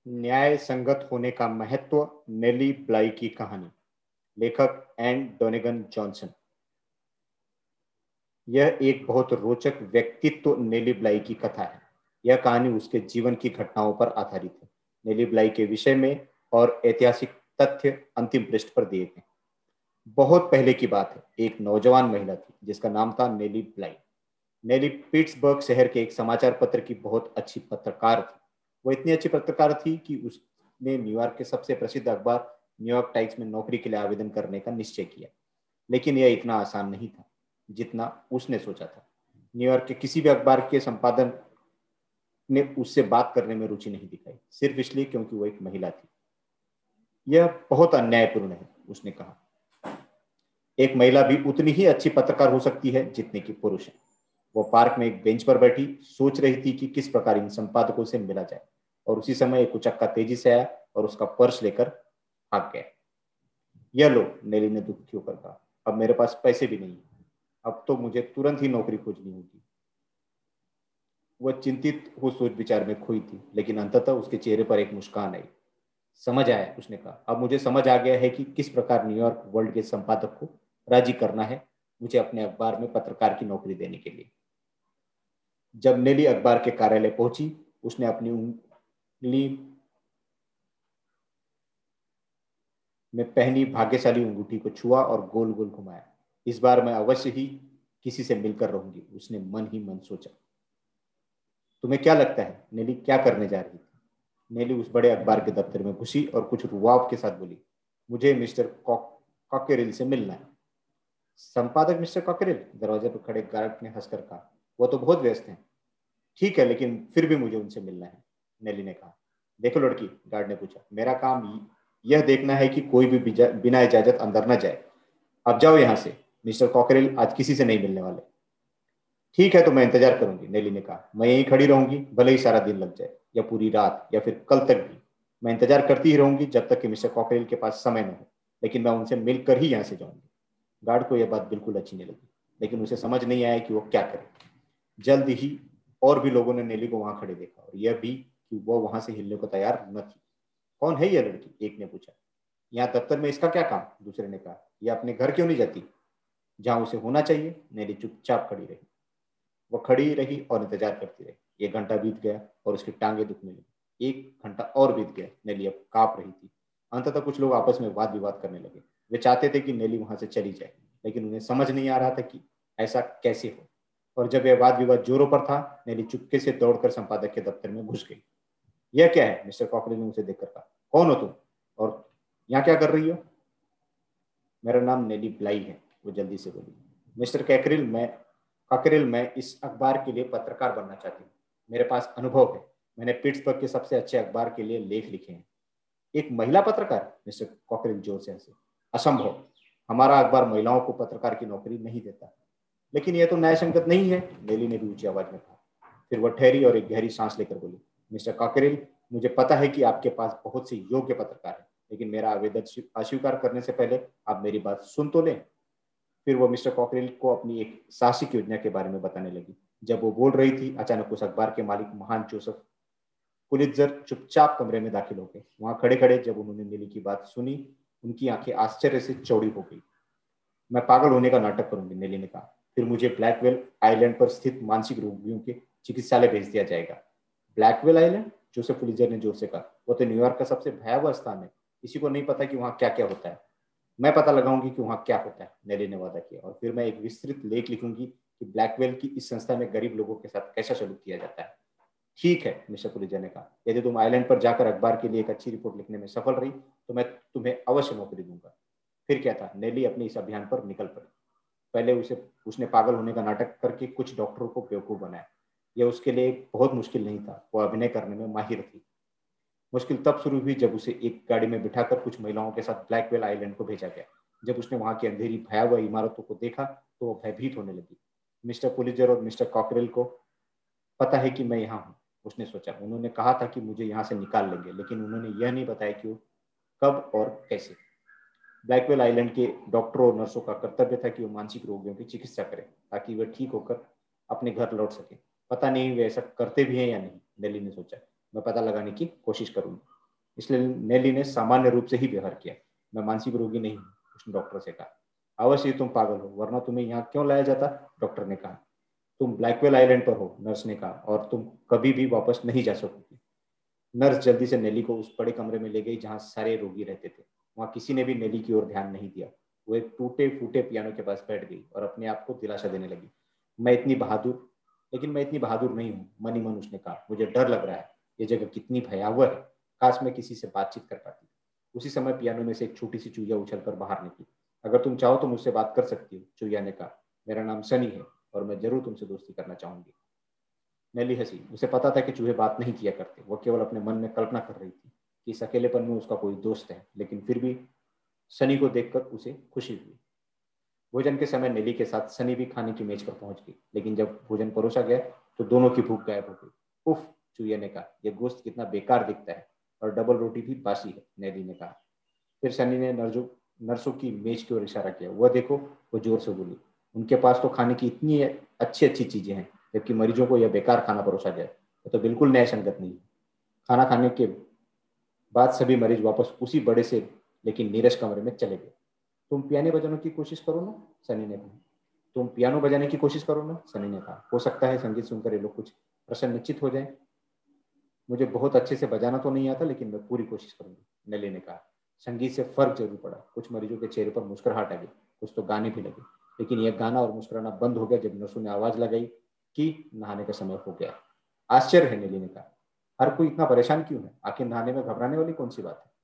न्याय संगत होने का महत्व, नेली ब्लाई की कहानी। लेखक एन डोनेगन जॉनसन। यह एक बहुत रोचक व्यक्तित्व नेली ब्लाई की कथा है। यह कहानी उसके जीवन की घटनाओं पर आधारित है। नेली ब्लाई के विषय में और ऐतिहासिक तथ्य अंतिम पृष्ठ पर दिए गए। बहुत पहले की बात है। एक नौजवान महिला थी जिसका नाम था नेली ब्लाई। नेली पिट्सबर्ग शहर के एक समाचार पत्र की बहुत अच्छी पत्रकार थी। वो इतनी अच्छी पत्रकार थी कि उसने न्यूयॉर्क के सबसे प्रसिद्ध अखबार न्यूयॉर्क टाइम्स में नौकरी के लिए आवेदन करने का निश्चय किया। लेकिन यह इतना आसान नहीं था जितना उसने सोचा था। न्यूयॉर्क के किसी भी अखबार के संपादक ने उससे बात करने में रुचि नहीं दिखाई, सिर्फ इसलिए क्योंकि वो एक महिला थी। यह बहुत अन्यायपूर्ण है, उसने कहा। एक महिला भी उतनी ही अच्छी पत्रकार हो सकती है जितने की पुरुष है। वो पार्क में एक बेंच पर बैठी सोच रही थी कि किस प्रकार इन संपादकों से मिला जाए, और उसी समय एक उचक्का तेजी से आया और उसका पर्स लेकर भाग गया। यह लो, नेली ने दुखी होकर कहा। अब मेरे पास पैसे भी नहीं। अब तो मुझे तुरंत ही नौकरी खोजनी होगी। वह चिंतित हो सोच विचार में खोई थी, लेकिन अंततः उसके चेहरे पर एक मुस्कान आई। समझ आया, उसने कहा। अब मुझे समझ आ गया है कि किस प्रकार न्यूयॉर्क वर्ल्ड के संपादक को राजी करना है मुझे अपने अखबार में पत्रकार की नौकरी देने के लिए। जब नेली अखबार के कार्यालय पहुंची, उसने अपनी उंगली में पहनी भाग्यशाली अंगूठी को छुआ और गोल गोल घुमाया। इस बार मैं अवश्य ही किसी से मिलकर रहूंगी, उसने मन ही मन सोचा। तुम्हें क्या लगता है नेली क्या करने जा रही थी? नेली उस बड़े अखबार के दफ्तर में घुसी और कुछ रुआब के साथ बोली, मुझे मिस्टर कॉकरेल से मिलना है। संपादक मिस्टर कॉकरेल? दरवाजे पर खड़े गार्ड ने हंसकर कहा। वो तो बहुत व्यस्त हैं। ठीक है, लेकिन फिर भी मुझे उनसे मिलना है, नेली ने कहा। देखो लड़की, गार्ड ने पूछा, मेरा काम यह देखना है कि कोई भी बिना इजाजत अंदर न जाए। अब जाओ यहां से। मिस्टर कॉकरेल आज किसी से नहीं मिलने वाले। ठीक है, तो मैं इंतजार करूंगी, नेली ने कहा। मैं यहीं खड़ी रहूंगी, भले ही सारा दिन लग जाए, या पूरी रात, या फिर कल तक भी। मैं इंतजार करती ही रहूंगी जब तक कि मिस्टर कॉकरेल के पास समय न हो, लेकिन मैं उनसे मिलकर ही यहाँ से जाऊंगी। गार्ड को यह बात बिल्कुल अच्छी नहीं लगी, लेकिन उसे समझ नहीं आया कि वो क्या करे। जल्द ही और भी लोगों ने नेली को वहां खड़े देखा, और यह भी कि वो वहां से हिलने को तैयार न थी। कौन है यह लड़की? एक ने पूछा। यहाँ दफ्तर में इसका क्या काम? दूसरे ने कहा। यह अपने घर क्यों नहीं जाती जहां उसे होना चाहिए? नेली चुपचाप खड़ी रही। वो खड़ी रही और इंतजार करती रही। 1 घंटा बीत गया और उसकी टांगे दुखने लगी। 1 घंटा और बीत गया। नेली अब कांप रही थी। अंततः कुछ लोग आपस में वाद विवाद करने लगे। वे चाहते थे कि नेली वहां से चली जाए, लेकिन उन्हें समझ नहीं आ रहा था कि ऐसा कैसे हो। और जब यह वाद विवाद जोरों पर था, नेली चुपके से दौड़कर संपादक के दफ्तर में घुस गई। यह क्या है? मिस्टर कॉकरेल ने उसे देखकर कहा। कौन हो तुम, और यहाँ क्या कर रही हो? मेरा नाम नेली ब्लाई है, वो जल्दी से बोली। मिस्टर कॉकरेल, मैं इस अखबार के लिए पत्रकार बनना चाहती हूँ। मेरे पास अनुभव है। मैंने पिट्सबर्ग के सबसे अच्छे अखबार के लिए लेख लिखे हैं। एक महिला पत्रकार? मिस्टर कॉकरेल जोर से हंसे। असंभव। हमारा अखबार महिलाओं को पत्रकार की नौकरी नहीं देता। लेकिन यह तो न्याय संगत नहीं है, नेली ने भी ऊंची आवाज में कहा। फिर वह ठहरी और एक गहरी सांस लेकर बोली, मिस्टर कॉकरेल, मुझे पता है कि आपके पास बहुत से योग्य पत्रकार हैं, लेकिन मेरा आवेदन अस्वीकार करने से पहले आप मेरी बात सुन तो लें। फिर वो मिस्टर कॉकरेल को अपनी एक साहसिक योजना के बारे में बताने लगी। जब वो बोल रही थी, अचानक उस अखबार के मालिक महान जोसेफ पुलित्जर चुपचाप कमरे में दाखिल हो गए। वहां खड़े खड़े जब उन्होंने नेली की बात सुनी, उनकी आंखें आश्चर्य से चौड़ी हो गई। मैं पागल होने का नाटक करूंगी, नेली ने कहा। फिर मुझे ब्लैकवेल आइलैंड पर स्थित मानसिक रोगियों के चिकित्सालय भेज दिया जाएगा। Blackwell island? जोसेफ पुलित्जर ने जोर से कहा। वो तो न्यूयॉर्क का सबसे भयावह स्थान है। किसी को नहीं पता कि वहां क्या क्या होता है। मैं पता लगाऊंगी कि वहां क्या होता है, नेली ने वादा किया। और फिर मैं एक विस्तृत लेख लिखूंगी कि ब्लैकवेल की इस संस्था में गरीब लोगों के साथ कैसा सलूक किया जाता है। ठीक है, मिस्टर पुलित्जर ने कहा। यदि तुम आइलैंड पर जाकर अखबार के लिए एक अच्छी रिपोर्ट लिखने में सफल रही, तो मैं तुम्हें अवश्य नौकरी दूंगा। फिर क्या था, नेली अपने इस अभियान पर निकल पड़ी। पहले उसने पागल होने का नाटक करके कुछ डॉक्टरों को बेवकूफ बनाया। यह उसके लिए बहुत मुश्किल नहीं था। वो अभिनय करने में माहिर थी। मुश्किल तब शुरू हुई जब उसे एक गाड़ी में बिठाकर कुछ महिलाओं के साथ ब्लैकवेल आइलैंड को भेजा गया। जब उसने वहां की अंधेरी भयावह इमारतों को देखा, तो वो भयभीत होने लगी। मिस्टर पुलिजर और मिस्टर कॉकरेल को पता है कि मैं यहाँ हूँ, उसने सोचा। उन्होंने कहा था कि मुझे यहाँ से निकाल लेंगे, लेकिन उन्होंने यह नहीं बताया कि वो कब और कैसे। ब्लैकवेल आइलैंड के डॉक्टरों और नर्सों का कर्तव्य था कि वो मानसिक रोगियों की चिकित्सा करें, ताकि वे ठीक होकर अपने घर लौट सके। पता नहीं वे ऐसा करते भी हैं या नहीं, नेली ने सोचा। मैं पता लगाने की कोशिश करूंगी। इसलिए नेली ने सामान्य रूप से ही व्यवहार किया। मैं मानसिक रोगी नहीं हूँ, उसने डॉक्टर से कहा। अवश्य तुम पागल हो, वरना तुम्हें यहाँ क्यों लाया जाता, डॉक्टर ने कहा। तुम ब्लैकवेल आइलैंड पर हो, नर्स ने कहा, और तुम कभी भी वापस नहीं जा सकोगी। नर्स जल्दी से नेली को उस बड़े कमरे में ले गई जहां सारे रोगी रहते थे। वहां किसी ने भी नेली की ओर ध्यान नहीं दिया। वो एक टूटे फूटे पियानो के पास बैठ गई और अपने आप को दिलासा देने लगी। मैं इतनी बहादुर लेकिन मैं इतनी बहादुर नहीं हूँ, मन ही मन उसने कहा। मुझे डर लग रहा है, ये जगह कितनी भयावह है, काश मैं किसी से बातचीत कर पाती। उसी समय पियानो में से एक छोटी सी चूहिया उछलकर बाहर निकली। अगर तुम चाहो तो मुझसे बात कर सकती हो, चूहिया ने कहा। मेरा नाम सनी है और मैं जरूर तुमसे दोस्ती करना चाहूंगी। नेली हंसी। उसे पता था कि चूहे बात नहीं किया करते। वो केवल अपने मन में कल्पना कर रही थी कि इस अकेलेपन में उसका कोई दोस्त है, लेकिन फिर भी सनी को देखकर उसे खुशी हुई। भोजन के समय नेली के साथ सनी भी खाने की मेज पर पहुंच गई, लेकिन जब भोजन परोसा गया तो दोनों की भूख गायब हो गई। उफ, चूहे ने कहा, यह गोश्त कितना बेकार दिखता है, और डबल रोटी भी बासी है, नेली ने कहा। फिर सनी ने नर्सों की मेज की ओर इशारा किया। वह देखो, वो जोर से बोली। उनके पास तो खाने की इतनी अच्छी अच्छी चीजें हैं, जबकि मरीजों को यह बेकार खाना परोसा जाए, ये तो बिल्कुल न्याय संगत नहीं है। खाना खाने के बाद सभी मरीज वापस उसी बड़े से लेकिन नीरस कमरे में चले गए। तुम पियानो बजाने की कोशिश करो ना, सनी ने कहा। तुम पियानो बजाने की कोशिश करो ना, सनी ने कहा। हो सकता है संगीत सुनकर ये लोग कुछ प्रसन्नचित्त हो जाएं। मुझे बहुत अच्छे से बजाना तो नहीं आता, लेकिन मैं पूरी कोशिश करूंगी, नेली ने कहा। संगीत से फर्क जरूर पड़ा। कुछ मरीजों के चेहरे पर मुस्कुराहट आ गई, कुछ तो गाने भी लगे। लेकिन यह गाना और मुस्कुराना बंद हो गया जब नर्सों ने आवाज लगाई कि नहाने का समय हो गया। आश्चर्य है, नेली ने कहा। हर कोई इतना परेशान क्यों है? आखिर नहाने में घबराने वाली कौन सी बात है?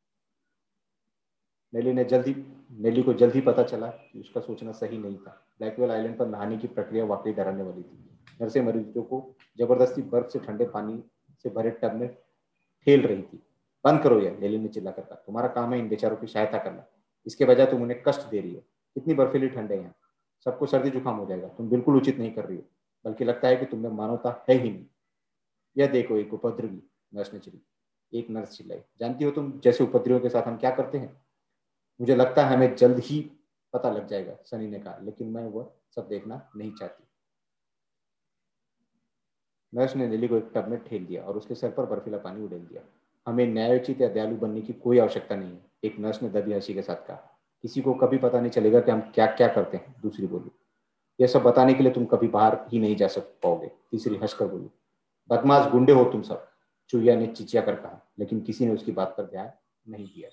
नेली ने जल्दी नेली को जल्दी पता चला कि उसका सोचना सही नहीं था। ब्लैकवेल आइलैंड पर नहाने की प्रक्रिया वाकई डराने वाली थी। नर्सें मरीजों को जबरदस्ती बर्फ से ठंडे पानी से भरे टब में ठेल रही थी। बंद करो यह, लेलिन ने चिल्लाकर कहा। तुम्हारा काम है इन बेचारों की सहायता करना, इसके बजाय तुम उन्हें कष्ट दे रही हो। कितनी बर्फीली ठंड है यहाँ, सबको सर्दी जुकाम हो जाएगा। तुम बिल्कुल उचित नहीं कर रही हो, बल्कि लगता है कि तुम में मानवता है ही नहीं। यह देखो, एक उपद्रवी, नर्स ने चिल्लाई। एक नर्स चिल्लाई। जानती हो तुम जैसे उपद्रवियों के साथ हम क्या करते हैं? मुझे लगता है हमें जल्द ही पता लग जाएगा, सनी ने कहा, लेकिन मैं वह सब देखना नहीं चाहती। नर्स ने नेली को एक टब में ठेल दिया और उसके सर पर बर्फीला पानी उड़ेल दिया। हमें न्यायोचित या दयालु बनने की कोई आवश्यकता नहीं है, एक नर्स ने दबी हंसी के साथ कहा। किसी को कभी पता नहीं चलेगा कि हम क्या क्या करते हैं, दूसरी बोली। यह सब बताने के लिए तुम कभी बाहर ही नहीं जा सक पाओगे, तीसरी हंसकर बोली। बदमाश गुंडे हो तुम सब, चुहिया ने चिचिया कर कहा, लेकिन किसी ने उसकी बात पर ध्यान नहीं दिया।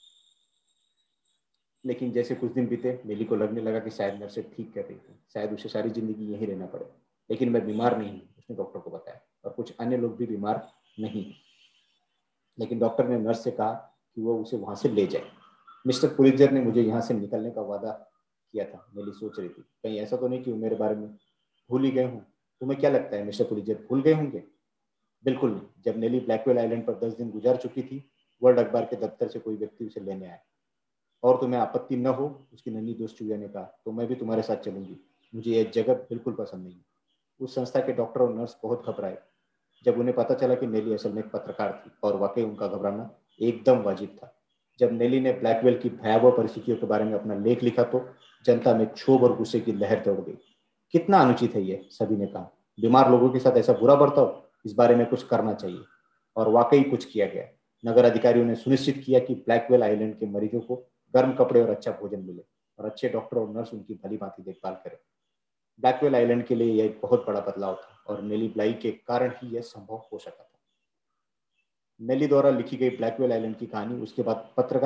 लेकिन जैसे कुछ दिन बीते, नेली को लगने लगा कि शायद नर्सें ठीक कर रही थी, शायद उसे सारी जिंदगी यहीं रहना पड़े। लेकिन मैं बीमार नहीं हूँ, उसने डॉक्टर को बताया, और कुछ अन्य लोग भी बीमार नहीं। लेकिन डॉक्टर ने नर्स से कहा कि वो उसे वहां से ले जाए। मिस्टर पुलिजर ने मुझे यहाँ से निकलने का वादा किया था, नेली सोच रही थी। कहीं ऐसा तो नहीं कि वो मेरे बारे में भूल ही गए हूँ। तुम्हें क्या लगता है मिस्टर पुलिजर भूल गए होंगे? बिल्कुल नहीं। जब नेली ब्लैकवेल आइलैंड पर 10 दिन गुजार चुकी थी, वर्ल्ड अखबार के दफ्तर से कोई व्यक्ति उसे लेने आया। और तुम्हें आपत्ति न हो, उसकी नन्ही दोस्त चूहिया ने कहा, तो मैं भी तुम्हारे साथ चलूंगी। मुझे यह जगह बिल्कुल पसंद नहीं। उस संस्था के डॉक्टर और नर्स बहुत घबराए जब उन्हें पता चला कि नेली असल में एक पत्रकार थी, और वाकई उनका घबराना एकदम वाजिब था। जब नेली ने ब्लैकवेल की भयावह परिस्थितियों के बारे में अपना लेख लिखा तो जनता में क्षोभ और गुस्से की लहर दौड़ गई। कितना अनुचित है यह, सभी ने कहा। बीमार लोगों के साथ ऐसा बुरा बर्ताव, इस बारे में कुछ करना चाहिए। और वाकई कुछ किया गया। नगर अधिकारियों ने सुनिश्चित किया कि ब्लैकवेल आइलैंड के मरीजों को गर्म कपड़े और अच्छा भोजन मिले, और अच्छे डॉक्टर और नर्स उनकी भली भांति देखभाल करें। ब्लैकवेल आइलैंड के लिए यह एक बहुत बड़ा बदलाव था, और नेली ब्लाई के कारण ही यह संभव हो सका था। नेली द्वारा लिखी गई ब्लैकवेल आइलैंड की कहानी उसके बाद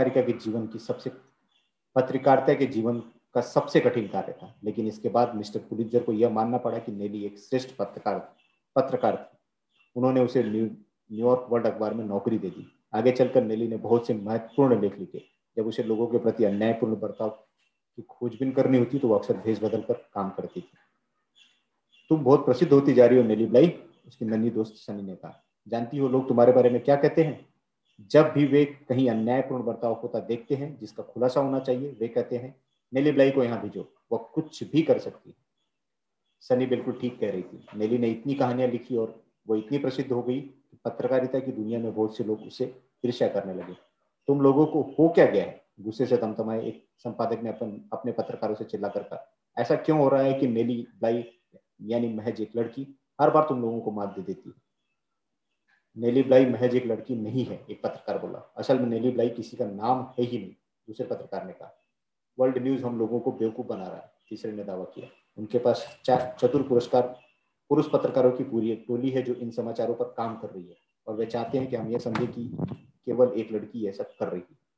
पत्रकारिता के जीवन का सबसे कठिन कार्य था। लेकिन इसके बाद मिस्टर पुलित्जर को यह मानना पड़ा कि नेली एक श्रेष्ठ पत्रकार थी। उन्होंने उसे न्यूयॉर्क वर्ल्ड अखबार में नौकरी दे दी। आगे चलकर नेली ने बहुत से महत्वपूर्ण लेख लिखे। जब उसे लोगों के प्रति अन्यायपूर्ण बर्ताव की खोजबीन करनी होती तो वो अक्सर भेस बदल कर काम करती थी। तुम बहुत प्रसिद्ध होती जा रही हो नेली ब्लाई, उसकी नन्ही दोस्त सनी ने कहा। जानती हो लोग तुम्हारे बारे में क्या कहते हैं? जब भी वे कहीं अन्यायपूर्ण बर्ताव होता देखते हैं जिसका खुलासा होना चाहिए, वे कहते हैं नेली ब्लाई को यहाँ भेजो, वह कुछ भी कर सकती है। सनी बिल्कुल ठीक कह रही थी। नेली ने इतनी कहानियां लिखी और वो इतनी प्रसिद्ध हो गई कि पत्रकारिता की दुनिया में बहुत से लोग उससे ईर्ष्या करने लगे। तुम लोगों को हो क्या गया है? गुस्से से तमतमाए एक संपादक ने अपने पत्रकारों से चिल्लाकर कहा। ऐसा क्यों हो रहा है कि नेली ब्लाई यानी महज एक लड़की हर बार तुम लोगों को मात दे देती है? नेली ब्लाई महज एक लड़की नहीं है, एक पत्रकार बोला। असल में नेली ब्लाई किसी का नाम है ही नहीं, दूसरे पत्रकार ने कहा। वर्ल्ड न्यूज हम लोगों को बेवकूफ बना रहा है, तीसरे ने दावा किया। उनके पास चतुर पुरुष पत्रकारों की पूरी एक टोली है जो इन समाचारों पर काम कर रही है, और वे चाहते हैं कि हम यह समझें कि केवल एक लड़की ऐसा कर रही है।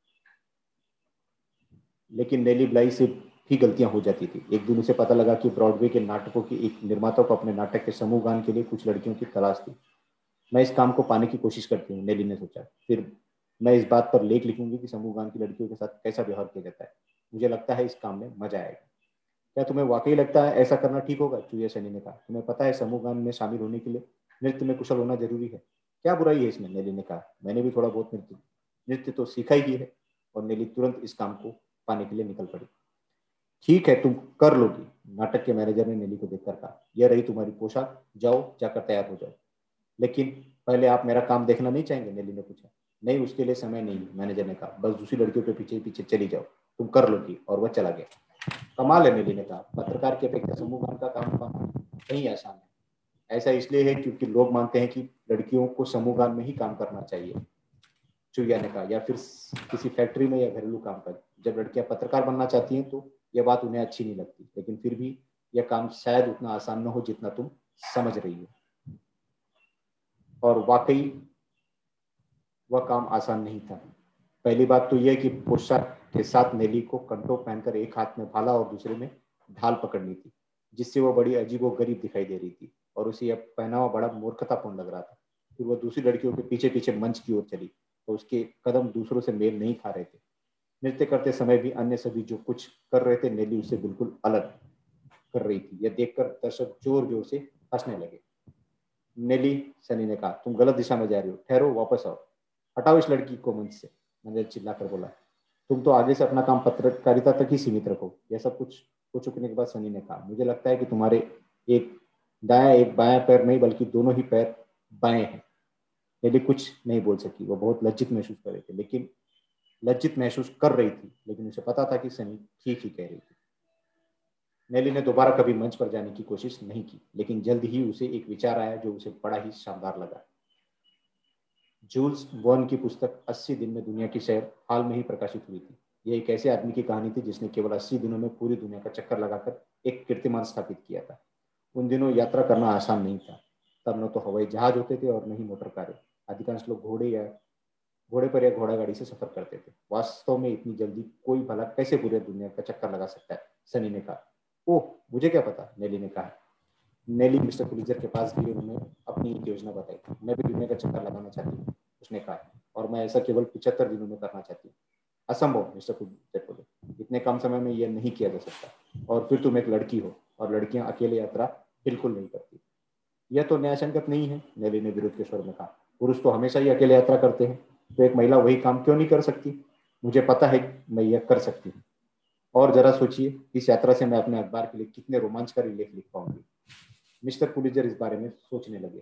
लेकिन नेली ब्लाई से भी गलतियां हो जाती थी। एक दिन उसे पता लगा कि ब्रॉडवे के नाटकों की एक निर्माता को अपने नाटक के समूह गान के लिए कुछ लड़कियों की तलाश थी। मैं इस काम को पाने की कोशिश करती हूँ, नेली ने सोचा। फिर मैं इस बात पर लेख लिखूंगी कि समूह गान की लड़कियों के साथ कैसा व्यवहार किया जाता है। मुझे लगता है इस काम में मजा आएगा। क्या तुम्हें वाकई लगता है ऐसा करना ठीक होगा? चूया सैनी ने कहा। तुम्हें पता है समूह गान में शामिल होने के लिए नृत्य में कुशल होना जरूरी है। क्या बुराई है इसमें? नेली ने कहा। मैंने भी थोड़ा बहुत नृत्य नृत्य तो सीखा ही है। और नेली तुरंत इस काम को पाने के लिए निकल पड़ी। ठीक है, तुम कर लोगी, नाटक के मैनेजर ने नेली को देखकर कहा। यह रही तुम्हारी पोशाक, जाओ जाकर तैयार हो जाओ। लेकिन पहले आप मेरा काम देखना नहीं चाहेंगे? नेली ने पूछा। नहीं, उसके लिए समय नहीं, मैनेजर ने कहा। बस दूसरी लड़कियों के पीछे पीछे चली जाओ, तुम कर लोगी। और वह चला गया। कमाल है, नेली ने कहा। पत्रकार की अपेक्षा समूह गान का काम पाना कहीं आसान है। ऐसा इसलिए है क्योंकि लोग मानते हैं कि लड़कियों को समूह गान में ही काम करना चाहिए, चुहिया ने कहा, या फिर किसी फैक्ट्री में या घरेलू काम पर। जब लड़कियां पत्रकार बनना चाहती हैं तो यह बात उन्हें अच्छी नहीं लगती। लेकिन फिर भी यह काम शायद उतना आसान न हो जितना तुम समझ रही हो। और वाकई वह काम आसान नहीं था। पहली बात तो यह कि पोशाक के साथ नेली को कंटो पहनकर एक हाथ में भाला और दूसरे में ढाल पकड़नी थी, जिससे वह बड़ी अजीबोगरीब दिखाई दे रही थी, और उसे यह पहनावा बड़ा मूर्खतापूर्ण लग रहा था। फिर वह दूसरी लड़कियों के पीछे पीछे मंच की ओर चली, तो उसके कदम दूसरों से मेल नहीं खा रहे थे। नृत्य करते समय भी अन्य सभी जो कुछ कर रहे थे, नेली उससे बिल्कुल अलग कर रही थी। यह देखकर दर्शक जोर जोर से हंसने लगे। नेली, सनी ने कहा, तुम गलत दिशा में जा रही हो, ठहरो, वापस आओ, हटाओ इस लड़की को मंच से, मैनेजर चिल्लाकर बोला। तुम तो आगे से अपना काम पत्रकारिता तक ही सीमित रखो। यह सब कुछ हो चुकने के बाद सनी ने कहा, मुझे लगता है कि तुम्हारे एक दायां एक बायां पैर नहीं, बल्कि दोनों ही पैर बाएं हैं। नेली कुछ नहीं बोल सकी। वो बहुत लज्जित महसूस कर रही थी, लेकिन उसे पता था कि सनी ठीक ही कह रही थी। नेली ने दोबारा कभी मंच पर जाने की कोशिश नहीं की, लेकिन जल्द ही उसे एक विचार आया जो उसे बड़ा ही शानदार लगा। जूल्स वर्न की पुस्तक 80 दिन में दुनिया की सैर हाल में ही प्रकाशित हुई थी। यह एक ऐसे आदमी की कहानी थी जिसने केवल 80 दिनों में पूरी दुनिया का चक्कर लगाकर एक कीर्तिमान स्थापित किया था। उन दिनों यात्रा करना आसान नहीं था। तब न तो हवाई जहाज होते थे और न ही मोटर कारें। अधिकांश लोग घोड़े पर या घोड़ा गाड़ी से सफर करते थे। वास्तव में इतनी जल्दी कोई भला कैसे पूरी दुनिया का चक्कर लगा सकता है? सनी ने कहा। ओह, मुझे क्या पता, नेली ने कहा। नेली मिस्टर पुलिजर के पास गई और उन्हें अपनी एक योजना बताई। मैं भी दुनिया का चक्कर लगाना चाहती हूँ, उसने कहा, और मैं ऐसा केवल 75 दिनों में करना चाहती हूँ। असंभव, मिस्टर पुलिजर बोले। इतने कम समय में यह नहीं किया जा सकता। और फिर तुम एक लड़की हो, और लड़कियां अकेले यात्रा बिल्कुल नहीं करती। यह तो न्यायसंगत नहीं है, नेली ने विरोध के स्वर में कहा। पुरुष तो हमेशा ही अकेले यात्रा करते हैं, तो एक महिला वही काम क्यों नहीं कर सकती? मुझे पता है मैं यह कर सकती हूँ। और जरा सोचिए, इस यात्रा से मैं अपने अखबार के लिए कितने रोमांचकारी लेख लिख पाऊंगी। मिस्टर पुलिजर इस बारे में सोचने लगे,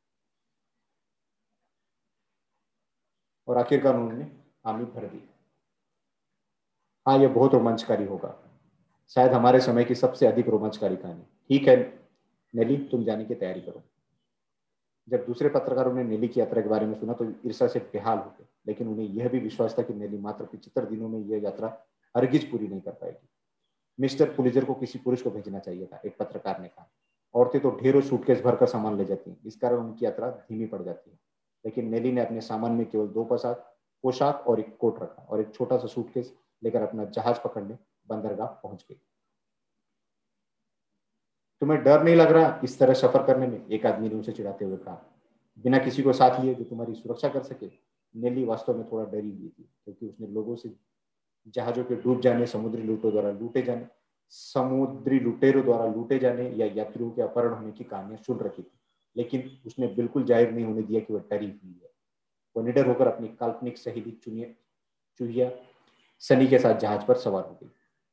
और आखिरकार उन्होंने हामी भर दी। हाँ, यह बहुत रोमांचकारी होगा, शायद हमारे समय की सबसे अधिक रोमांचकारी कहानी। ठीक है नेली, तुम जाने की तैयारी करो। जब दूसरे पत्रकारों ने नेली की यात्रा के बारे में सुना तो ईर्ष्या से बेहाल हो गए, लेकिन उन्हें यह भी विश्वास था कि नेली मात्र 75 दिनों में यह यात्रा हरगिज पूरी नहीं कर पाएगी। मिस्टर पुलिजर को किसी पुरुष को भेजना चाहिए था, एक पत्रकार ने कहा। औरतें तो ढेरों सूटकेस भरकर सामान ले जाती हैं, इस कारण उनकी यात्रा धीमी पड़ जाती है। लेकिन नेली ने अपने सामान में केवल 2 पोशाक और एक कोट रखा, और एक छोटा सा सूटकेस लेकर अपना जहाज पकड़ने बंदरगाह पहुंच गई। तुम्हें डर नहीं लग रहा इस तरह सफर करने में? एक आदमी ने उसे चिढ़ाते हुए कहा। बिना किसी को साथ लिए जो तुम्हारी सुरक्षा कर सके? नेली वास्तव में थोड़ा डरी हुई थी, क्योंकि उसने लोगों से जहाजों के डूब जाने, समुद्री लुटेरों द्वारा लूटे जाने या यात्रियों के अपहरण होने की कहानियां सुन रखी थी। लेकिन उसने बिल्कुल जाहिर नहीं होने दिया कि वह डरी हुई है। वह निडर होकर अपनी काल्पनिक सहेली चूहिया सनी के साथ जहाज पर सवार हो गई।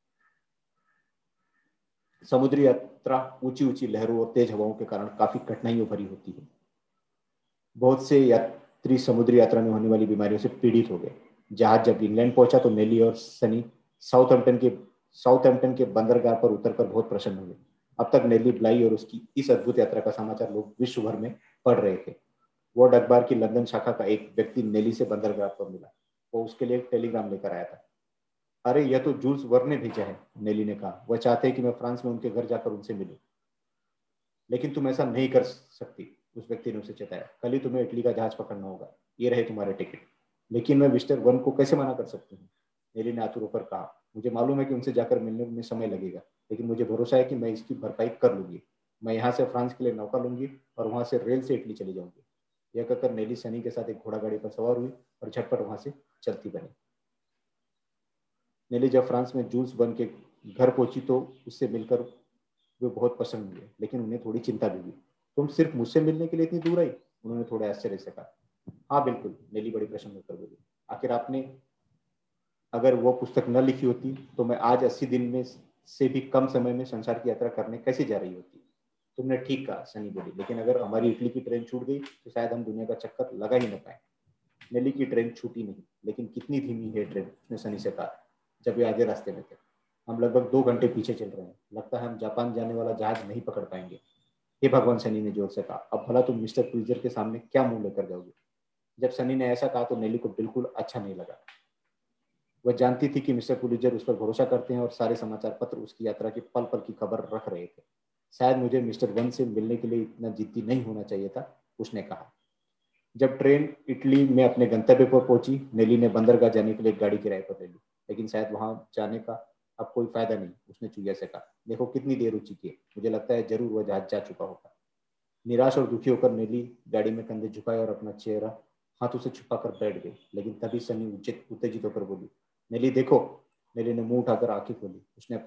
समुद्री यात्रा ऊंची ऊंची लहरों और तेज हवाओं के कारण काफी कठिनाइयों भरी होती है। बहुत से यात्री समुद्री यात्रा में होने वाली बीमारियों से पीड़ित हो गए। जहाज जब इंग्लैंड पहुंचा तो नेली और सनी साउथहैम्पटन के बंदरगाह पर उतरकर बहुत प्रसन्न हुए। अब तक नेली ब्लाई और उसकी इस अद्भुत यात्रा का समाचार लोग विश्व भर में पढ़ रहे थे। वर्ल्ड अखबार की लंदन शाखा का एक व्यक्ति नेली से बंदरगाह पर मिला। वो उसके लिए एक टेलीग्राम लेकर आया था। अरे यह तो जूल्स वर्न ने भेजा है, नेली ने कहा। वह चाहते हैं कि मैं फ्रांस में उनके घर जाकर उनसे मिलूं। लेकिन तुम ऐसा नहीं कर सकती, उस व्यक्ति ने उसे चेताया। कल ही तुम्हें इटली का जहाज पकड़ना होगा। ये रहे तुम्हारे टिकट। लेकिन मैं मिस्टर वन को कैसे मना कर सकती हूँ, नेली ने आतुर होकर कहा। मुझे मालूम है कि उनसे जाकर मिलने में समय लगेगा, लेकिन मुझे भरोसा है कि मैं इसकी भरपाई कर लूंगी। मैं यहाँ से फ्रांस के लिए नौका लूंगी और वहां से रेल से इटली चली जाऊंगी। यह कहकर नेली सनी के साथ एक घोड़ा गाड़ी पर सवार हुई और झटपट वहां से चलती बनी। नेली जब फ्रांस में जूल्स वन के घर पहुंची तो उससे मिलकर वे बहुत पसंद हुए, लेकिन उन्हें थोड़ी चिंता भी हुई। तुम सिर्फ मुझसे मिलने के लिए इतनी दूर आई, उन्होंने थोड़े आश्चर्य से कहा। हाँ बिल्कुल, नेली बड़ी प्रसन्न होकर बोली। आखिर आपने अगर वो पुस्तक न लिखी होती तो मैं आज 80 दिन में से भी कम समय में संसार की यात्रा करने कैसे जा रही होती। तुमने ठीक कहा, सनी बोली। लेकिन अगर हमारी इटली की ट्रेन छूट गई तो शायद हम दुनिया का चक्कर लगा ही न पाए। नेली की ट्रेन छूटी नहीं, लेकिन कितनी धीमी है ट्रेन, उसने सनी से कहा जब वे आधे रास्ते में थे। हम लगभग 2 घंटे पीछे चल रहे हैं। लगता है हम जापान जाने वाला जहाज नहीं पकड़ पाएंगे। हे भगवान, सनी ने जोर से कहा। अब भला तुम मिस्टर क्रूजर के सामने क्या मुंह लेकर जाओगे। जब सनी ने ऐसा कहा तो नेली को बिल्कुल अच्छा नहीं लगा। वह जानती थी कि मिस्टर पुलिजर उस पर भरोसा करते हैं और सारे समाचार पत्र उसकी यात्रा की पल पल की खबर रख रहे थे। शायद मुझे मिस्टर वन से मिलने के लिए इतना जिद्दी नहीं होना चाहिए था, उसने कहा। जब ट्रेन इटली में अपने गंतव्य पर पहुंची, नेली ने बंदरगाह जाने के लिए गाड़ी किराए पर ले ली। लेकिन शायद वहां जाने का अब कोई फायदा नहीं, उसने चुईया से कहा। देखो कितनी देर हो चुकी है, मुझे लगता है जरूर वह जहाज जा चुका होगा। निराश और दुखी होकर नेली गाड़ी में कंधे झुकाए और अपना चेहरा हाथों से छुपाकर बैठ गई। लेकिन तभी सनी उत्तेजित होकर बोली, नेली देखो। नेली ने मुंह उठाकर आंखें खोली।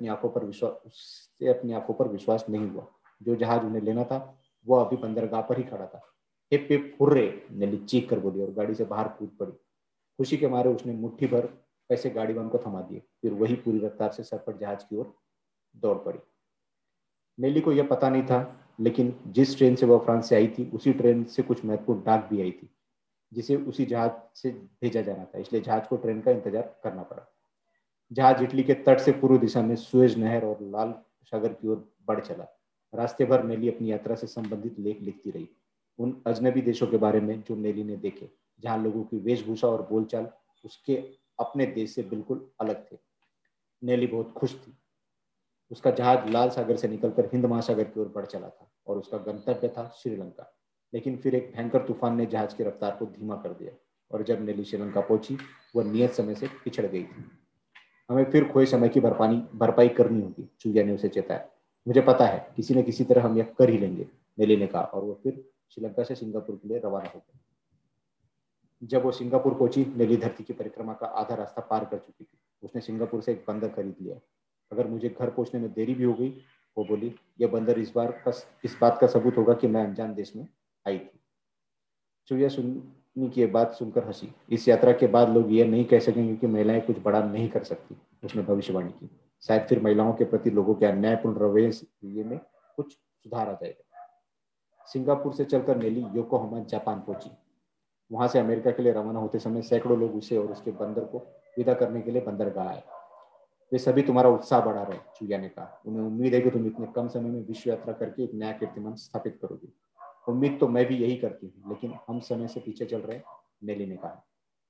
उससे अपनी आंखों पर विश्वास नहीं हुआ। जो जहाज उन्हें लेना था वो अभी बंदरगाह पर ही खड़ा था। हिप हिप हुर्रे, नेली चीख कर बोली और गाड़ी से बाहर कूद पड़ी। खुशी के मारे उसने मुट्ठी भर पैसे गाड़ी वाले को थमा दिए। फिर वही पूरी रफ्तार से सरपट जहाज की ओर दौड़ पड़ी। नेली को यह पता नहीं था, लेकिन जिस ट्रेन से वह फ्रांस से आई थी उसी ट्रेन से कुछ महत्वपूर्ण डाक भी आई थी जिसे उसी जहाज से भेजा जाना था। इसलिए जहाज को ट्रेन का इंतजार करना पड़ा। जहाज इटली के तट से पूर्व दिशा में सुएज नहर और लाल सागर की ओर बढ़ चला। रास्ते भर नेली अपनी यात्रा से संबंधित लेख लिखती रही, उन अजनबी देशों के बारे में जो नेली ने देखे, जहां लोगों की वेशभूषा और बोलचाल उसके अपने देश से बिल्कुल अलग थे। नेली बहुत खुश थी। उसका जहाज लाल सागर से निकलकर हिंद महासागर की ओर बढ़ चला था और उसका गंतव्य था श्रीलंका। लेकिन फिर एक भयंकर तूफान ने जहाज की रफ्तार को धीमा कर दिया और जब नेली श्रीलंका पहुंची वह नियत समय से पिछड़ गई थी। हमें फिर खोए समय की भरपाई करनी होगी, चूया ने उसे चेताया। मुझे पता है, किसी न किसी तरह हम यह कर ही लेंगे, नेली ने कहा। और वो फिर श्रीलंका से सिंगापुर के लिए रवाना हो गई। जब वो सिंगापुर पहुंची, नेली धरती की परिक्रमा का आधा रास्ता पार कर चुकी थी। उसने सिंगापुर से एक बंदर खरीद लिया। अगर मुझे घर पहुंचने में देरी भी हो गई, वो बोली, यह बंदर इस बात का सबूत होगा कि मैं अनजान देश में आई थी। चुया सुन्नी की बात सुनकर हंसी। इस यात्रा के बाद लोग यह नहीं कह सकेंगे कि महिलाएं कुछ बड़ा नहीं कर सकती, उसने भविष्यवाणी की। शायद फिर महिलाओं के प्रति लोगों के अन्यायपूर्ण रवैये में कुछ सुधार आ जाएगा। सिंगापुर से चलकर नेली योकोहामा जापान पहुंची। वहां से अमेरिका के लिए रवाना होते समय सैकड़ों लोग उसे और उसके बंदर को विदा करने के लिए बंदरगाह आए। वे सभी तुम्हारा उत्साह बढ़ा रहे, चुया ने कहा। उन्हें उम्मीद है कि तुम इतने कम समय में विश्व यात्रा करके एक नया कीर्तिमान स्थापित करोगे। उम्मीद तो मैं भी यही करती हूँ, लेकिन हम समय से पीछे चल रहे, नेली ने कहा।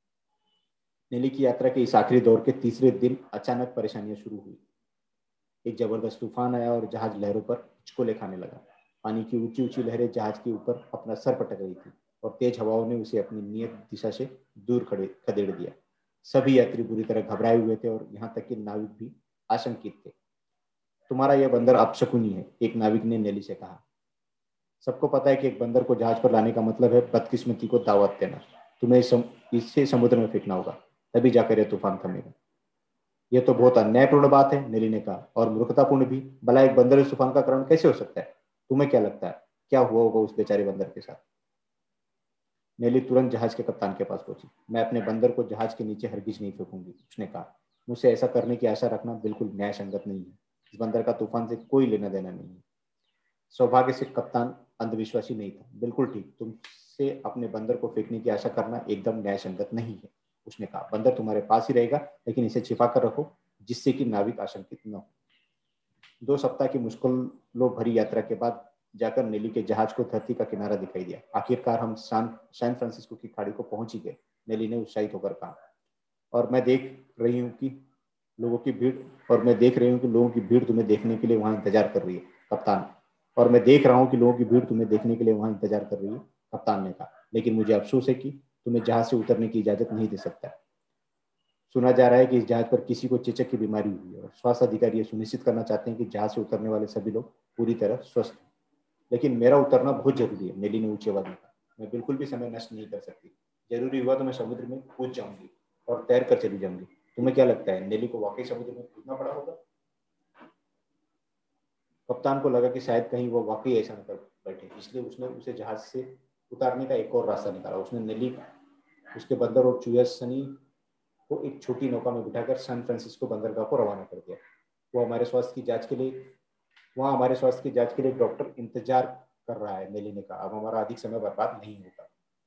नेली की यात्रा के इस आखिरी दौर के तीसरे दिन अचानक परेशानियां शुरू हुई। एक जबरदस्त तूफान आया और जहाज लहरों पर हिचकोले खाने लगा। पानी की ऊंची ऊंची लहरें जहाज के ऊपर अपना सर पटक रही थी और तेज हवाओं ने उसे अपनी नियत दिशा से दूर खदेड़ दिया। सभी यात्री बुरी तरह घबराए हुए थे और यहाँ तक कि नाविक भी आशंकित थे। तुम्हारा यह बंदर अपशकुनी है, एक नाविक ने नेली से कहा। सबको पता है कि एक बंदर को जहाज पर लाने का मतलब है बदकिस्मती को दावत देना। तुम्हें इसे समुद्र में फेंकना होगा, तभी जाकर यह तूफान थमेगा। यह तो बहुत अन्यायपूर्ण बात है, नेली ने कहा, और मूर्खतापूर्ण भी। भला एक बंदर इस तूफान का कारण कैसे हो सकता है। तुम्हें क्या लगता है क्या हुआ होगा उस बेचारे बंदर के साथ। नेली तुरंत जहाज के कप्तान के पास पहुंची। मैं अपने बंदर को जहाज के नीचे हरगिज नहीं फेंकूंगी, उसने कहा। मुझसे ऐसा करने की आशा रखना बिल्कुल न्याय संगत नहीं है। इस बंदर का तूफान से कोई लेना देना नहीं है। सौभाग्य से कप्तान अंधविश्वासी नहीं था। बिल्कुल ठीक, तुमसे अपने बंदर को फेंकने की आशा करना एकदम न्याय संगत नहीं है, उसने कहा। बंदर तुम्हारे पास ही रहेगा, लेकिन इसे छिपा कर रखो जिससे कि नाविक आशंकित न हो। 2 सप्ताह की मुश्किलों भरी यात्रा के बाद जाकर नेली के जहाज को धरती का किनारा दिखाई दिया। आखिरकार हम सैन फ्रांसिस्को की खाड़ी को पहुंच ही गए, नेली ने उत्साहित होकर कहा। और मैं देख रही हूँ कि लोगों की भीड़ और मैं देख रही हूँ कि लोगों की भीड़ तुम्हें देखने के लिए वहां इंतजार कर रही है, कप्तान। और मैं देख रहा हूँ कि लोगों की भीड़ तुम्हें देखने के लिए वहां इंतजार कर रही है, कप्तान ने कहा। लेकिन मुझे अफसोस है कि तुम्हें जहाज से उतरने की इजाजत नहीं दे सकता। सुना जा रहा है कि इस जहाज पर किसी को चेचक की बीमारी हुई है और स्वास्थ्य अधिकारी ये सुनिश्चित करना चाहते हैं कि जहाज से उतरने वाले सभी लोग पूरी तरह स्वस्थ हों। लेकिन मेरा उतरना बहुत जरूरी है, नेली ने ऊंची आवाज में कहा। मैं बिल्कुल भी समय नष्ट नहीं कर सकती। जरूरी हुआ तो मैं समुद्र में कूद जाऊंगी और तैर कर चली जाऊंगी। तुम्हें क्या लगता है, नेली को वाकई समुद्र में कूदना पड़ा होगा? कप्तान को लगा कि शायद कहीं वो वाकई ऐसा न कर बैठे, इसलिए उसने उसे जहाज से उतारने का एक और रास्ता निकाला। उसने नेली, उसके बंदर और चुया सनी को एक छोटी नौका में बिठाकर सैन फ्रांसिस्को बंदरगाह को रवाना कर दिया। वो हमारे स्वास्थ्य की जांच के लिए वहाँ हमारे स्वास्थ्य की जांच के लिए डॉक्टर इंतजार कर रहा है, नेली ने कहा। अब हमारा अधिक समय बर्बाद नहीं होगा।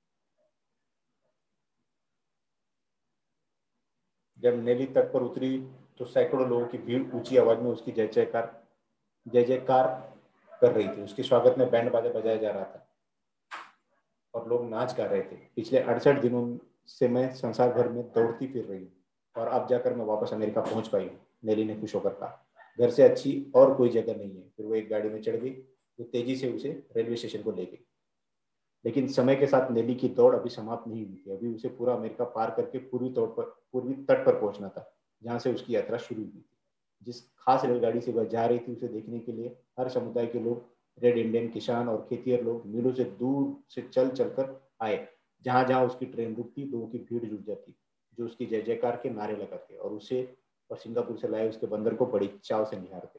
जब नेली तट पर उतरी तो सैकड़ों लोगों की भीड़ ऊंची आवाज में उसकी जय जयकार कर रही थी। उसके स्वागत में बैंड बाजा बजाया जा रहा था और लोग नाच गा रहे थे। पिछले 68 दिनों से मैं संसार भर में दौड़ती फिर रही हूँ और अब जाकर मैं वापस अमेरिका पहुंच पाई हूँ, नेली ने खुश होकर कहा। घर से अच्छी और कोई जगह नहीं है। फिर वो एक गाड़ी में चढ़ गई जो तेजी से उसे रेलवे स्टेशन को ले गई। लेकिन समय के साथ नेली की दौड़ अभी समाप्त नहीं हुई थी। अभी उसे पूरा अमेरिका पार करके पूर्वी तट पर पहुंचना था, जहां से उसकी यात्रा शुरू हुई थी। जिस खास रेलगाड़ी से वह जा रही थी उसे देखने के लिए हर समुदाय के लोग, रेड इंडियन, किसान और खेतिहर लोग मीलों से दूर से चल चलकर आए। जहां जहां उसकी ट्रेन रुकती, लोगों की भीड़ जुट जाती, जो उसकी जय जयकार के नारे लगाते और उसे और सिंगापुर से लाए उसके बंदर को बड़ी चाव से निहारते।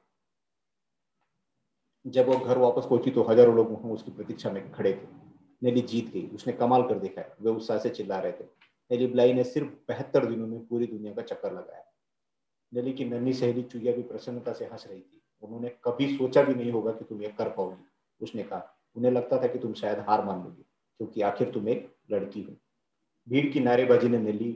जब वो घर वापस पहुंची तो हजारों लोग वहां उसकी प्रतीक्षा में खड़े थे। नेली जीत गई, उसने कमाल कर दिखाया, वे उत्साह से चिल्ला रहे थे। नेली ब्लाई ने सिर्फ 72 दिनों में पूरी दुनिया का चक्कर लगाया। नेली की नन्ही सहेली चुईया भी प्रसन्नता से हंस रही थी। उन्होंने कभी सोचा भी नहीं होगा कि तुम ये कर पाओगी, उसने कहा। उन्हें लगता था कि तुम शायद हार मान लोगी, क्योंकि आखिर तुम एक लड़की हो। भीड़ की नारेबाजी ने नेली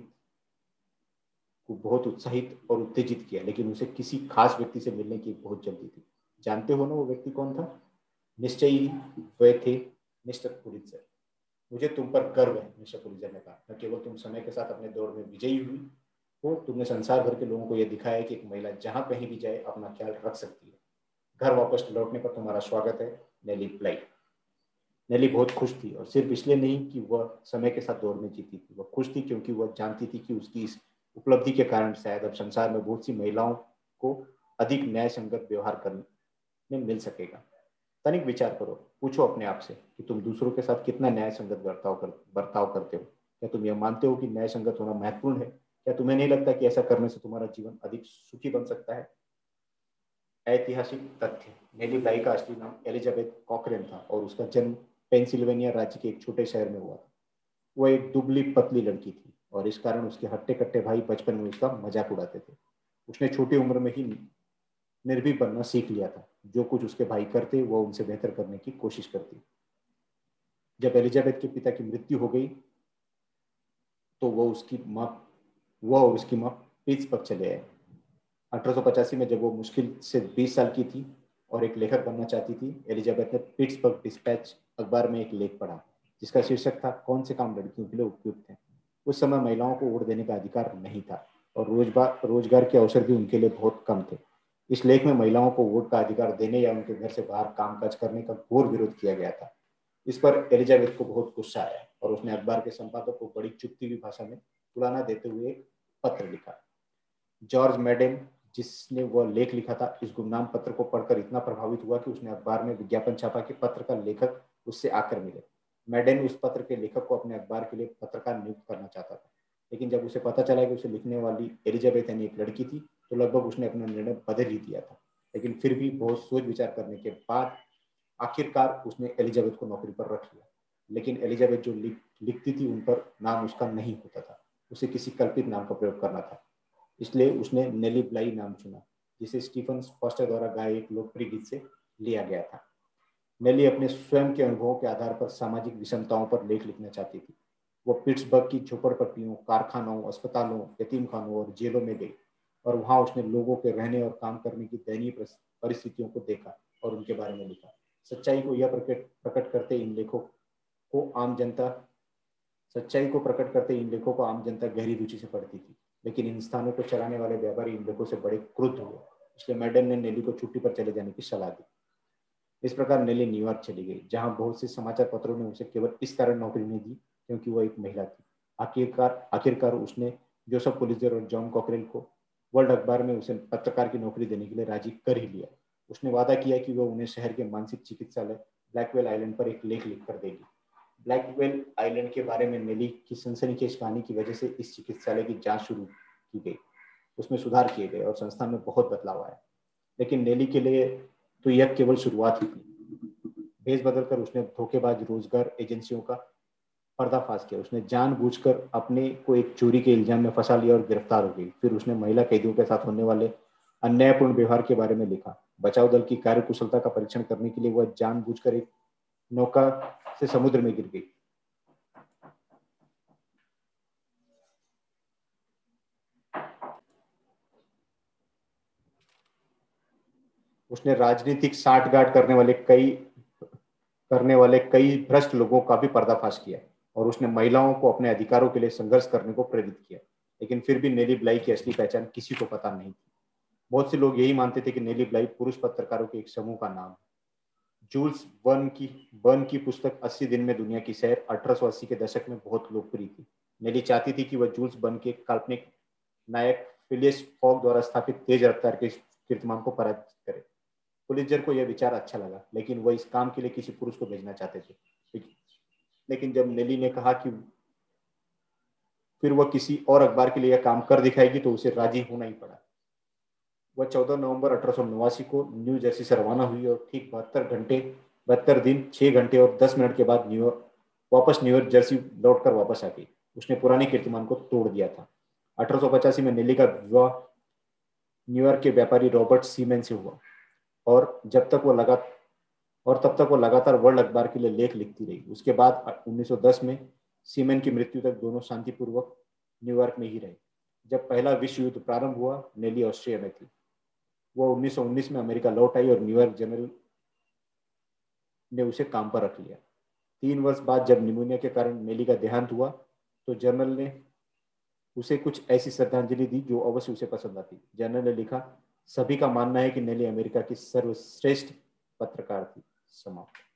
को बहुत उत्साहित और उत्तेजित किया, लेकिन उसे किसी खास व्यक्ति से मिलने की बहुत जल्दी थी। जानते हो ना वो व्यक्ति कौन था? निश्चय ही वे थे मिस्टर पुलित्जर। मुझे तुम पर गर्व है, मिस्टर पुलित्जर ने कहा। न केवल तुम समय के साथ अपने दौड़ में विजयी हुई हो, तुमने संसार भर के लोगों को यह दिखाया कि एक महिला जहां कहीं भी जाए अपना ख्याल रख सकती है। घर वापस लौटने पर तुम्हारा स्वागत है, नेली ब्लाई। नेली बहुत खुश थी, और सिर्फ इसलिए नहीं कि वह समय के साथ दौड़ में जीती थी। वह खुश थी क्योंकि वह जानती थी कि उसकी इस उपलब्धि के कारण शायद अब संसार में बहुत सी महिलाओं को अधिक न्याय संगत व्यवहार करने में मिल सकेगा। तनिक विचार करो, पूछो अपने आप से कि तुम दूसरों के साथ कितना न्याय संगत बर्ताव करते हो। क्या तुम यह मानते हो कि न्याय संगत होना महत्वपूर्ण है? क्या तुम्हें नहीं लगता कि ऐसा करने से तुम्हारा जीवन अधिक सुखी बन सकता है? ऐतिहासिक तथ्य: नेली ब्लाई का असली नाम एलिजाबेथ कॉकरेन था और उसका जन्म पेंसिल्वेनिया राज्य के एक छोटे शहर में हुआ था। वो एक दुबली पतली लड़की थी और इस कारण उसके हट्टे कट्टे भाई बचपन में उसका मजाक उड़ाते थे। उसने छोटी उम्र में ही निर्भीक बनना सीख लिया था। जो कुछ उसके भाई करते वो उनसे बेहतर करने की कोशिश करती। जब एलिजाबेथ के पिता की मृत्यु हो गई तो वो और उसकी माँ पिट्सबर्ग चले आए। 1885 में जब वो मुश्किल से 20 साल की थी और एक लेखक बनना चाहती थी, एलिजाबेथ ने पिट्सबर्ग डिस्पैच अखबार में एक लेख पढ़ा जिसका शीर्षक था, कौन से काम लड़कियों के लिए उपयुक्त हैं। उस समय महिलाओं को वोट देने का अधिकार नहीं था और रोजगार के अवसर भी उनके लिए बहुत कम थे। इस लेख में महिलाओं को वोट का अधिकार देने या उनके घर से बाहर कामकाज करने का घोर विरोध किया गया था। इस पर एलिजाबेथ को बहुत गुस्सा आया और उसने अखबार के संपादक को बड़ी चुभती हुई भाषा में तुलाना देते हुए एक पत्र लिखा। जॉर्ज मैडेन, जिसने वह लेख लिखा था, इस गुमनाम पत्र को पढ़कर इतना प्रभावित हुआ कि उसने अखबार में विज्ञापन छापा कि पत्र का लेखक उससे आकर मिले। मैडेन उस पत्र के लेखक को अपने अखबार के लिए पत्रकार नियुक्त करना चाहता था, लेकिन जब उसे पता चला कि उसे लिखने वाली एलिजाबेथ यानी एक लड़की थी तो लगभग उसने अपना निर्णय बदल ही दिया था। लेकिन फिर भी बहुत सोच विचार करने के बाद आखिरकार उसने एलिजाबेथ को नौकरी पर रख लिया। लेकिन एलिजाबेथ जो लिखती थी उन पर नाम उसका नहीं होता था, उसे किसी कल्पित नाम का प्रयोग करना था। इसलिए उसने नेली ब्लाई नाम चुना, जिसे स्टीफन फॉस्टर द्वारा गाए एक लोकप्रिय गीत से लिया गया था। नेली अपने स्वयं के अनुभवों के आधार पर सामाजिक विषमताओं पर लेख लिखना चाहती थी। वो पिट्सबर्ग की झोपड़पट्टियों, कारखानों, अस्पतालों, यतीमखानों और जेलों में गई और वहां उसने लोगों के रहने और काम करने की दयनीय परिस्थितियों को देखा और उनके बारे में लिखा। सच्चाई को प्रकट करते इन लेखों को आम जनता आम जनता गहरी रुचि से पढ़ती थी, लेकिन इन स्थानों को चलाने वाले व्यापारी इन लेखों से बड़े क्रुद्ध हुए। इसलिए मैडम ने नेली को छुट्टी पर चले जाने की सलाह दी। इस प्रकार नेली न्यूयॉर्क चली गई, जहां बहुत से समाचार पत्रों ने उसे केवल इस कारण नौकरी नहीं दी क्योंकि वह एक महिला थी। आखिरकार उसने जोसेफ पुलित्जर और जॉन कॉकरेल को वर्ल्ड अखबार में उसे पत्रकार की नौकरी देने के लिए राजी कर ही लिया। उसने वादा किया कि वह उन्हें शहर के मानसिक चिकित्सालय ब्लैकवेल आइलैंड पर एक लेख लिख कर देगी। ब्लैकवेल आइलैंड के बारे में नेली की सनसनीखेज कहानी की वजह से इस चिकित्सालय की जांच शुरू की गई, उसमें सुधार किए गए और संस्था में बहुत बदलाव आया। लेकिन नेली के लिए तो यह केवल शुरुआत ही थी। भेस बदलकर उसने धोखेबाज रोजगार एजेंसियों का पर्दाफाश किया। उसने जानबूझकर अपने को एक चोरी के इल्जाम में फंसा लिया और गिरफ्तार हो गई। फिर उसने महिला कैदियों के साथ होने वाले अन्यायपूर्ण व्यवहार के बारे में लिखा। बचाव दल की कार्यकुशलता का परीक्षण करने के लिए वह जानबूझकर एक नौका से समुद्र में गिर गई। उसने राजनीतिक साठगांठ करने वाले कई भ्रष्ट लोगों का भी पर्दाफाश किया और उसने महिलाओं को अपने अधिकारों के लिए संघर्ष करने को प्रेरित किया। लेकिन फिर भी नेली ब्लाई की असली पहचान किसी को पता नहीं थी। बहुत से लोग यही मानते थे कि नेली ब्लाई पुरुष पत्रकारों के एक समूह का नाम है। जूल्स बर्न की पुस्तक 80 दिन में दुनिया की सैर 1880 के दशक में बहुत लोकप्रिय थी। नेली चाहती थी कि वह जूल्स बर्न के काल्पनिक नायक फिलिस फॉग द्वारा स्थापित तेज रफ्तार के कीर्तिमान को पराजित करे। पुलित्जर को यह विचार अच्छा लगा, लेकिन वह इस काम के लिए किसी पुरुष को भेजना चाहते थे। लेकिन जब नेली ने कहा कि फिर वह किसी और अखबार के लिए यह काम कर दिखाएगी, तो उसे राजी होना ही पड़ा। वह 14 नवंबर 1889 को न्यू जर्सी से रवाना हुई और ठीक 72 दिन 6 घंटे और 10 मिनट के बाद न्यूयॉर्क जर्सी लौटकर वापस आ गई। उसने पुराने कीर्तिमान को तोड़ दिया था। 1885 में नेली का विवाह न्यूयॉर्क के व्यापारी रॉबर्ट सीमैन से हुआ और तब तक वो लगातार वर्ल्ड अखबार के लिए लेख लिखती रही। उसके बाद 1910 में सीमैन की मृत्यु तक दोनों शांतिपूर्वक न्यूयॉर्क में ही रहे। जब पहला विश्व युद्ध प्रारंभ हुआ, नेली ऑस्ट्रिया में थी। वो 1919 में अमेरिका लौट आई और न्यूयॉर्क जर्नल ने उसे काम पर रख लिया। 3 वर्ष बाद जब निमोनिया के कारण नेली का देहांत हुआ, तो जर्नल ने उसे कुछ ऐसी श्रद्धांजलि दी जो अवश्य उसे पसंद आती। जर्नल ने लिखा, सभी का मानना है कि नेली अमेरिका की सर्वश्रेष्ठ पत्रकार थी। समाप्त।